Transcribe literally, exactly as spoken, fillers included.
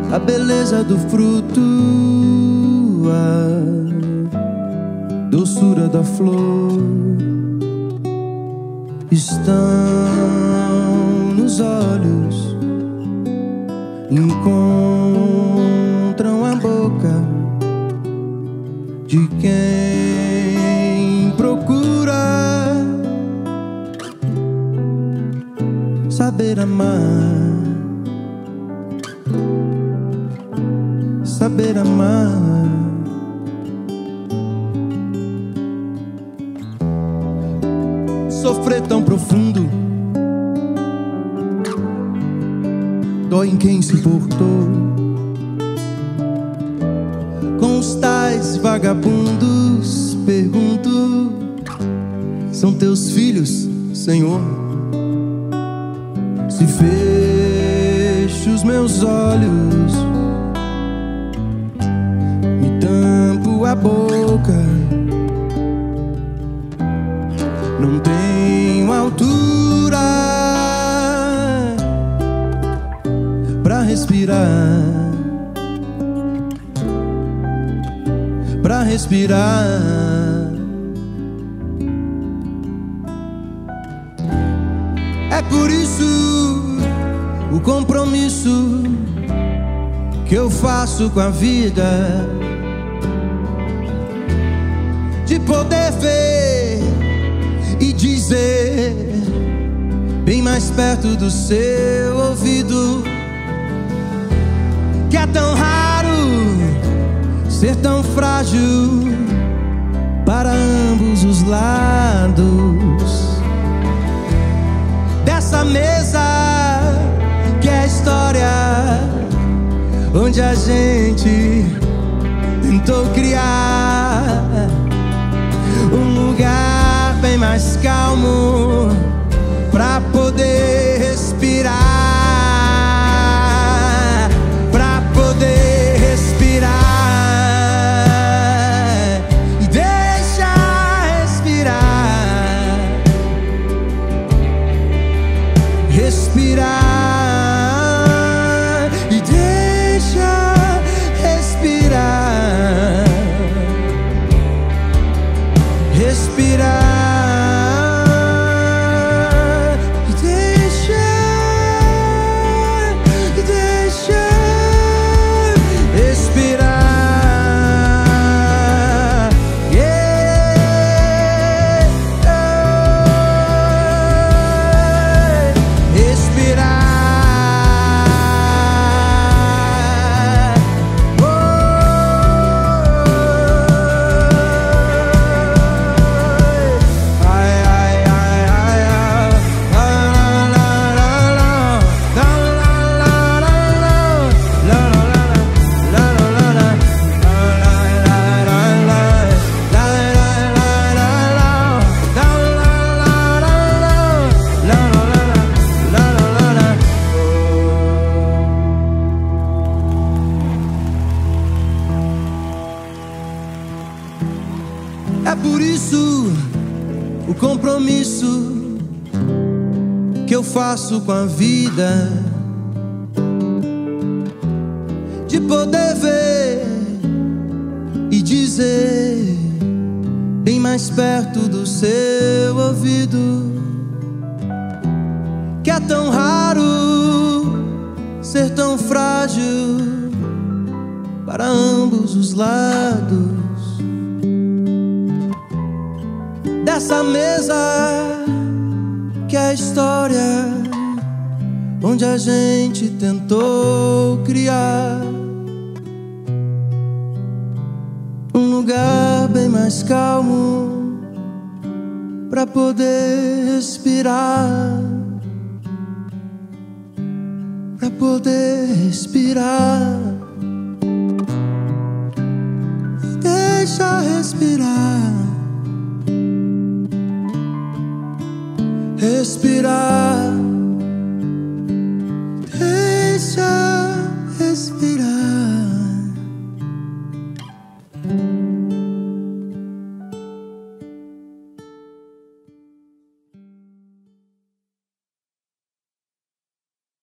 a beleza do fruto, a doçura da flor estão nos olhos, encontram a boca de quem procura saber amar, saber amar. Sofrer tão profundo dói em quem se importou com os tais vagabundos. Pergunto, são teus filhos, Senhor? Se fecho os meus olhos, me tampo a boca, não tenho altura pra respirar, pra respirar. É por isso o compromisso que eu faço com a vida, de poder ver e dizer bem mais perto do seu ouvido que é tão raro ser tão frágil para ambos os lados dessa mesa que é a história onde a gente tentou criar um lugar bem mais calmo pra poder respirar, pra poder respirar e deixa respirar, respirar e deixa respirar, respirar. É por isso o compromisso que eu faço com a vida, de poder ver e dizer bem mais perto do seu ouvido que é tão raro ser tão frágil para ambos os lados dessa mesa que é a história onde a gente tentou criar um lugar bem mais calmo pra poder respirar, pra poder respirar. Deixa respirar, respirar.